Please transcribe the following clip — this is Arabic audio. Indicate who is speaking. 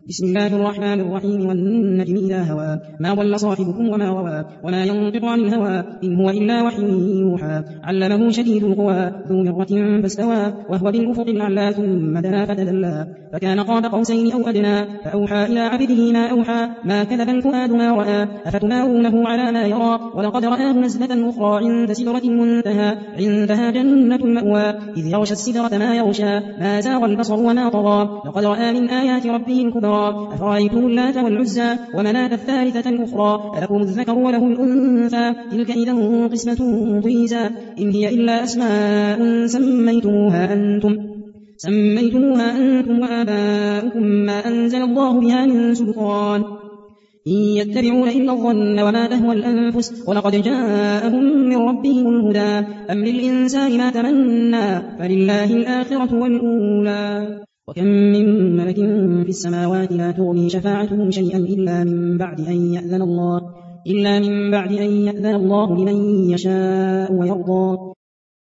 Speaker 1: بسم الله الرحمن الرحيم والنجم إذا هوى ما ضل صاحبكم وما غوى وما ينطق عن الهوى إن هو إلا وحي يوحى علمه شديد القوى ذو مرة فاستوى وهو بالأفق الأعلى ثم دنا فتدلى فكان قاب قوسين أو أدنى فأوحى إلى عبده ما أوحى ما كذب الفؤاد ما رأى أفتمارونه على ما يرى ولقد رآه نزلة أخرى عند سدرة المنتهى عندها جنة المأوى إذ يغشى السدرة ما يغشى ما زاغ البصر وما طغى لقد رأى من آيات ربه الكبرى أفرأيتم اللات والعزى ومناة الثالثة الأخرى ألكم الذكر وله الأنثى تلك إذا قسمة ضيزى إن هي إلا أسماء سميتموها أنتم وآباؤكم ما أنزل الله بها من سلطان إن يتبعون إلا الظن وما تهوى الأنفس ولقد جاءهم من ربهم الهدى أم للإنسان ما تمنى فلله الآخرة والأولى وكم من ملك في السماوات لا تغني شفاعتهم شيئا إلا من بعد أن يأذن الله لمن يشاء ويرضى